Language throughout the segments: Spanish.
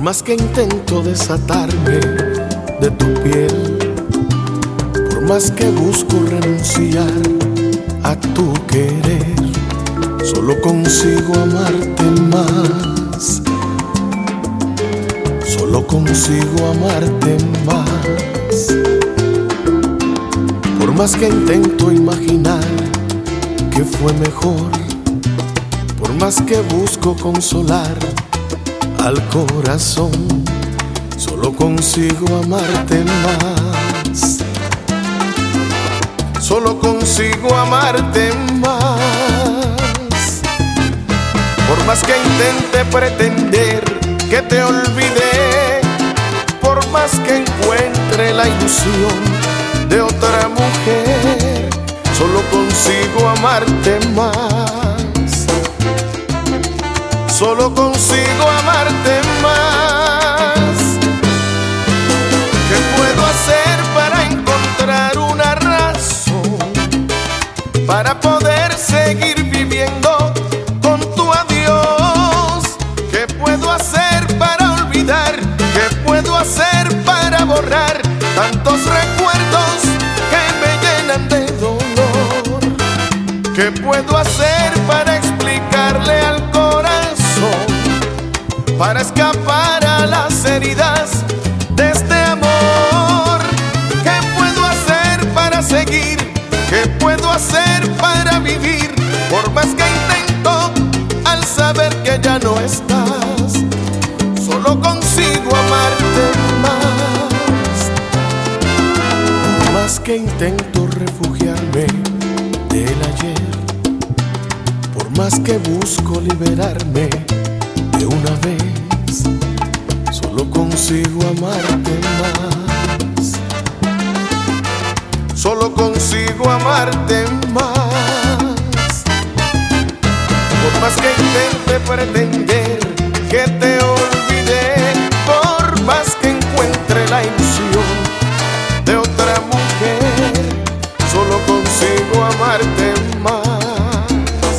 más que intento desatarme de tu piel, por más que busco renunciar a tu querer, solo consigo amarte más, solo consigo amarte más. Por más que intento imaginar que fue mejor, por más que busco consolar al corazón, solo consigo amarte más, solo consigo amarte más. Por más que intente pretender que te olvidé, por más que encuentre la ilusión de otra mujer, solo consigo amarte más, solo consigo amarte más. ¿Qué puedo hacer para encontrar una razón para poder seguir viviendo con tu adiós? ¿Qué puedo hacer para olvidar? ¿Qué puedo hacer para borrar tantos recuerdos que me llenan de dolor? ¿Qué puedo hacer para explicarle al corazón, para escapar a las heridas de este amor? ¿Qué puedo hacer para seguir? ¿Qué puedo hacer para vivir? Por más que intento, al saber que ya no estás, solo consigo amarte más. Por más que intento refugiarme del ayer, por más que busco liberarme de una vez, solo consigo amarte más, solo consigo amarte más. Por más que intente pretender que te olvidé, por más que encuentre la ilusión de otra mujer, solo consigo amarte más,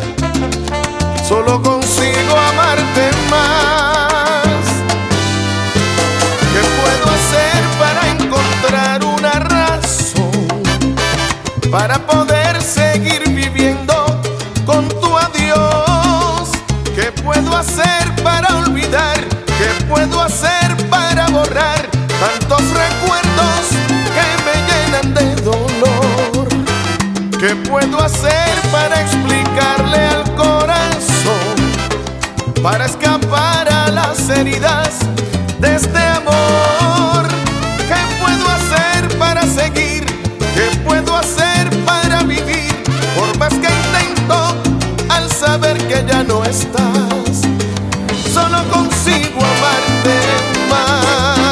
solo consigo amarte más. ¿Qué puedo hacer para encontrar una razón para poder seguir viviendo con tu adiós? ¿Qué puedo hacer para olvidar? ¿Qué puedo hacer para borrar tantos recuerdos que me llenan de dolor? ¿Qué puedo hacer para explicarle al corazón, para escapar a las heridas de este amor? ¿Qué puedo hacer para seguir? ¿Qué puedo hacer para vivir? Por más que intento, al saber que ya no estás, solo consigo amarte más.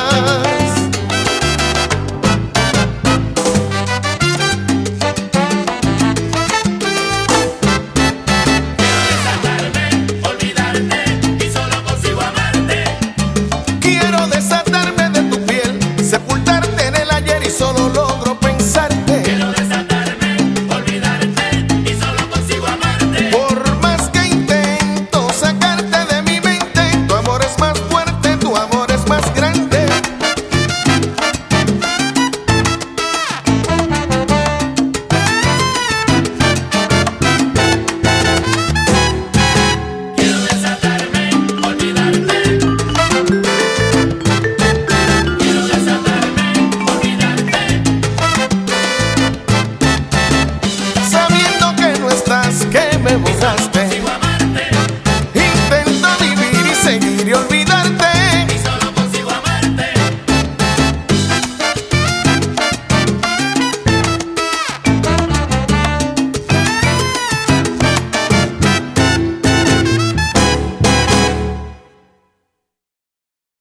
Quiero desatarme de tu piel, sepultarte en el ayer y solo logro pensarte. Quiero desatarme, olvidarte y solo consigo amarte. Por más que intento sacarte de mi mente, tu amor es más fuerte, tu amor es más grande. Quiero desatarme, olvidarte. Quiero desatarme, olvidarte. Sabiendo que no estás, que me borraste